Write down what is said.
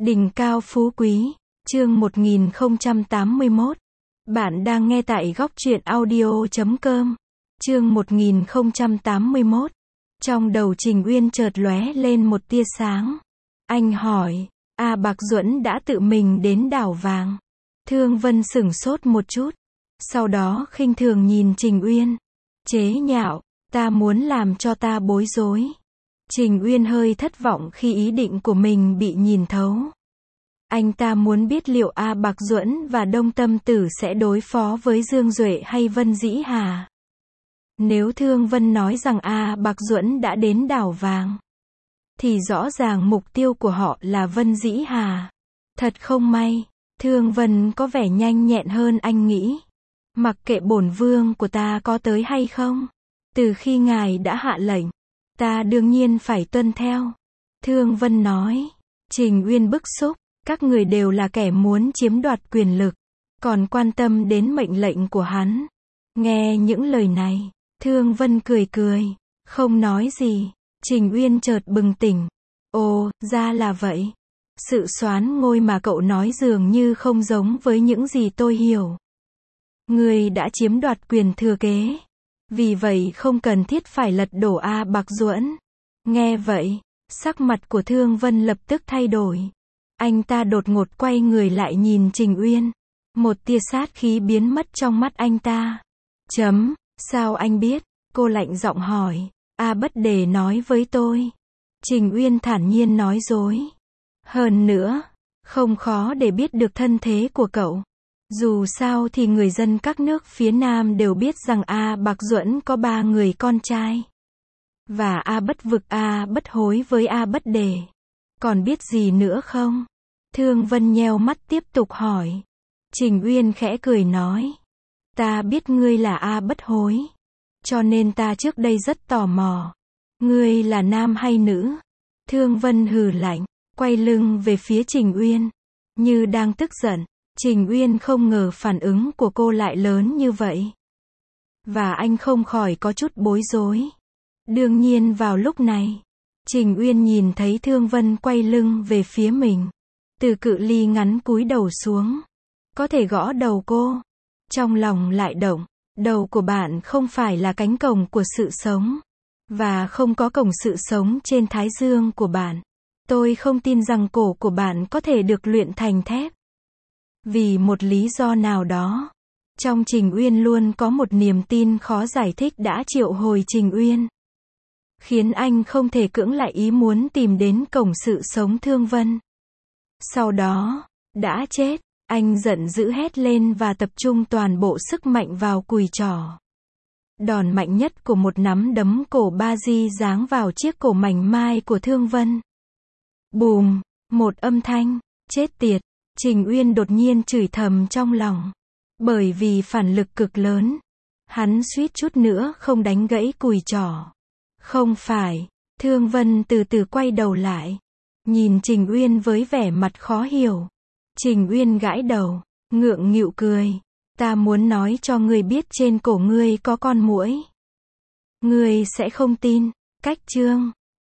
Đỉnh cao phú quý, chương 1081. Bạn đang nghe tại góc truyện audio.com. Chương 1081. Trong đầu Trình Uyên chợt lóe lên một tia sáng. Anh hỏi, Bạc Duẫn đã tự mình đến đảo vàng. Thương Vân sửng sốt một chút. Sau đó khinh thường nhìn Trình Uyên. Chế nhạo, ta muốn làm cho ta bối rối. Trình Uyên hơi thất vọng khi ý định của mình bị nhìn thấu. Anh ta muốn biết liệu Bạc Duẫn và Đông Tâm Tử sẽ đối phó với Dương Duệ hay Vân Dĩ Hà. Nếu Thương Vân nói rằng Bạc Duẫn đã đến đảo vàng, thì rõ ràng mục tiêu của họ là Vân Dĩ Hà. Thật không may, Thương Vân có vẻ nhanh nhẹn hơn anh nghĩ. Mặc kệ bổn vương của ta có tới hay không, từ khi ngài đã hạ lệnh, ta đương nhiên phải tuân theo. Thương Vân nói. Trình Uyên bức xúc, các người đều là kẻ muốn chiếm đoạt quyền lực, còn quan tâm đến mệnh lệnh của hắn. Nghe những lời này, Thương Vân cười cười, không nói gì. Trình Uyên chợt bừng tỉnh. Ồ, ra là vậy. Sự soán ngôi mà cậu nói dường như không giống với những gì tôi hiểu. Ngươi đã chiếm đoạt quyền thừa kế, vì vậy không cần thiết phải lật đổ Bạc Duẫn. Nghe vậy, sắc mặt của Thương Vân lập tức thay đổi. Anh ta đột ngột quay người lại nhìn Trình Uyên. Một tia sát khí biến mất trong mắt anh ta. Sao anh biết? Cô lạnh giọng hỏi. Bất Đề nói với tôi. Trình Uyên thản nhiên nói dối. Hơn nữa, không khó để biết được thân thế của cậu. Dù sao thì người dân các nước phía Nam đều biết rằng Bạc Duẫn có 3 người con trai. Và Bất Vực, Bất Hối với Bất Đề. Còn biết gì nữa không? Thương Vân nheo mắt tiếp tục hỏi. Trình Uyên khẽ cười nói. Ta biết ngươi là Bất Hối. Cho nên ta trước đây rất tò mò. Ngươi là nam hay nữ? Thương Vân hừ lạnh, quay lưng về phía Trình Uyên, như đang tức giận. Trình Uyên không ngờ phản ứng của cô lại lớn như vậy. Và anh không khỏi có chút bối rối. Đương nhiên vào lúc này, Trình Uyên nhìn thấy Thương Vân quay lưng về phía mình. Từ cự ly ngắn cúi đầu xuống, có thể gõ đầu cô. Trong lòng lại động, đầu của bạn không phải là cánh cổng của sự sống. Và không có cổng sự sống trên thái dương của bạn. Tôi không tin rằng cổ của bạn có thể được luyện thành thép. Vì một lý do nào đó, trong Trình Uyên luôn có một niềm tin khó giải thích đã triệu hồi Trình Uyên, khiến anh không thể cưỡng lại ý muốn tìm đến cổng sự sống Thương Vân. Sau đó, đã chết, anh giận dữ hét lên và tập trung toàn bộ sức mạnh vào cùi trỏ. Đòn mạnh nhất của một nắm đấm cổ ba di giáng vào chiếc cổ mảnh mai của Thương Vân. Bùm, một âm thanh, chết tiệt. Trình Uyên đột nhiên chửi thầm trong lòng. Bởi vì phản lực cực lớn, hắn suýt chút nữa không đánh gãy cùi trỏ. Không phải. Thương Vân từ từ quay đầu lại, nhìn Trình Uyên với vẻ mặt khó hiểu. Trình Uyên gãi đầu, ngượng nghịu cười. Ta muốn nói cho ngươi biết trên cổ ngươi có con muỗi. Ngươi sẽ không tin. Cách chương